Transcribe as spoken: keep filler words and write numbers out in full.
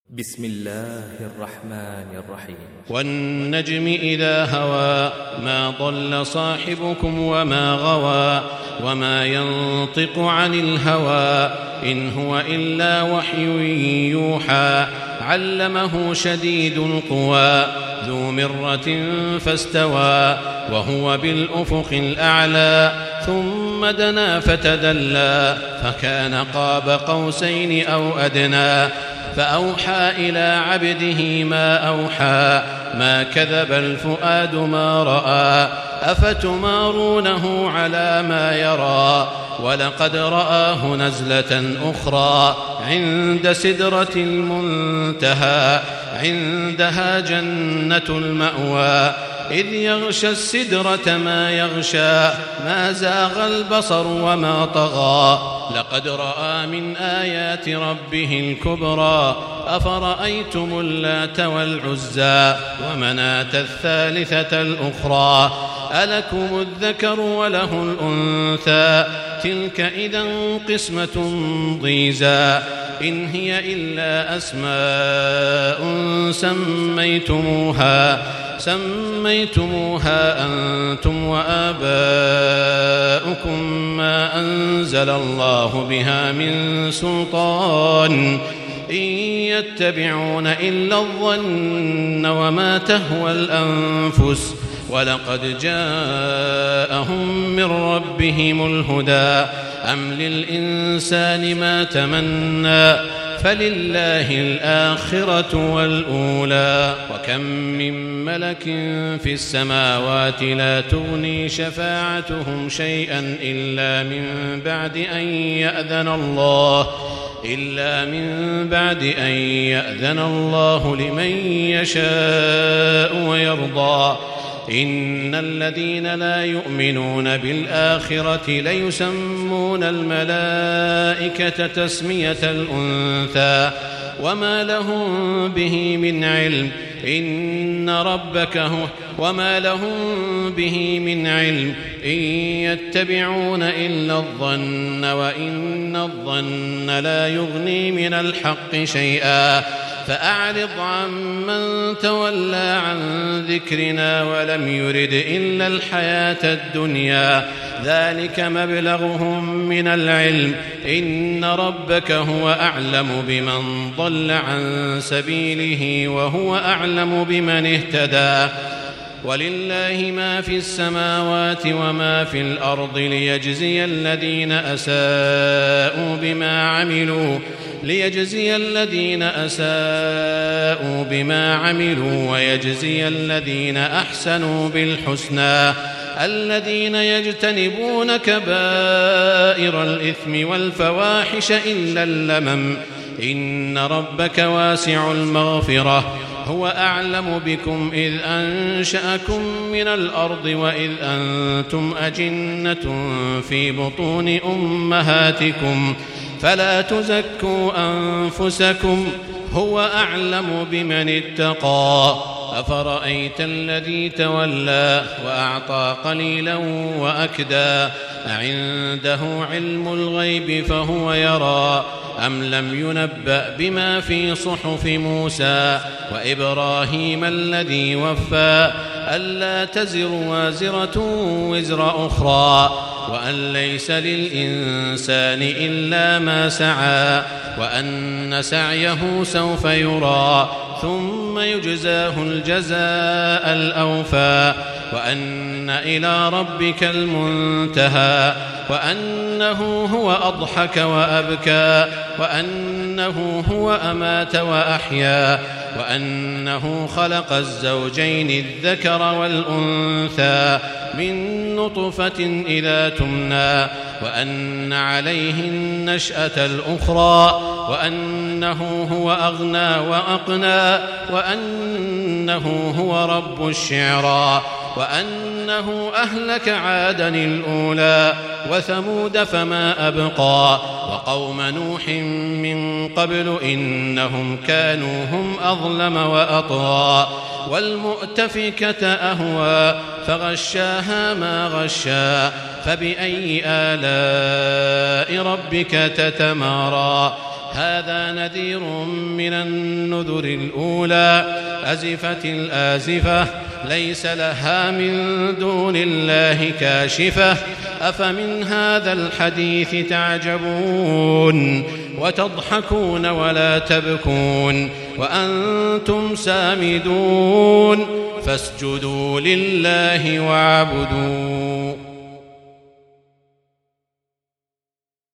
بسم الله الرحمن الرحيم. والنجم إذا هوى ما ضل صاحبكم وما غوى وما ينطق عن الهوى إن هو إلا وحي يوحى علمه شديد القوى ذو مرة فاستوى وهو بالأفق الأعلى ثم دنا فتدلى فكان قاب قوسين أو أدنى فأوحى إلى عبده ما أوحى ما كذب الفؤاد ما رأى أفتمارونه على ما يرى ولقد رآه نزلة أخرى عند سدرة المنتهى عندها جنة المأوى إذ يغشى السدرة ما يغشى ما زاغ البصر وما طغى لقد رأى من آيات ربه الكبرى أفرأيتم اللات والعزى ومناة الثالثة الأخرى ألكم الذكر وله الأنثى تلك إذا قسمة ضيزى إن هي إلا أسماء سميتموها سميتموها أنتم وآباؤكم ما أنزل الله بها من سلطان إن يتبعون إلا الظن وما تهوى الأنفس ولقد جاءهم من ربهم الهدى أم للإنسان ما تمنى فلله الآخرة والأولى وكم من ملك في السماوات لا تغني شفاعتهم شيئا إلا من بعد أن يأذن الله إلا من بعد أن يأذن الله لمن يشاء ويرضى إن الذين لا يؤمنون بالآخرة ليسمون الملائكة تسمية الأنثى وما لهم به من علم إن ربك هو وما لهم به من علم إن يتبعون إلا الظن وإن الظن لا يغني من الحق شيئا فأعرض عمن تولى عن ذكرنا ولم يرد إلا الحياة الدنيا ذلك مبلغهم من العلم إن ربك هو أعلم بمن ضل عن سبيله وهو أعلم بمن اهتدى ولله ما في السماوات وما في الأرض ليجزي الذين أساءوا بما عملوا ليجزي الذين أساءوا بما عملوا ويجزي الذين أحسنوا بالحسنى الذين يجتنبون كبائر الإثم والفواحش إلا اللمم إن ربك واسع المغفرة هو أعلم بكم إذ أنشأكم من الأرض وإذ أنتم أجنة في بطون أمهاتكم فلا تزكوا أنفسكم هو أعلم بمن اتقى أفرأيت الذي تولى وأعطى قليلا وأكدى أعنده علم الغيب فهو يرى أم لم ينبأ بما في صحف موسى وإبراهيم الذي وفى ألا تزر وازرة وزر أخرى وأن ليس للإنسان إلا ما سعى وأن سعيه سوف يرى ثم يجزاه الجزاء الأوفى وأن إلى ربك المنتهى وأنه هو أضحك وأبكى وأنه هو أمات وأحيا وأنه خلق الزوجين الذكر والأنثى من نطفة إذا تمنى وأن عليه النشأة الأخرى وأنه هو أغنى وأقنى وأنه هو رب الشعرى وأنه أهلك عادا الأولى وثمود فما أبقى وقوم نوح من قبل إنهم كانوا هم أظلم وأطغى والمؤتفكة أهوى فغشاها ما غشا فبأي آلاء ربك تتمارى هذا نذير من النذر الأولى أزفت الآزفة ليس لها من دون الله كاشفة أفمن هذا الحديث تعجبون وتضحكون ولا تبكون وأنتم سامدون فاسجدوا لله واعبدوا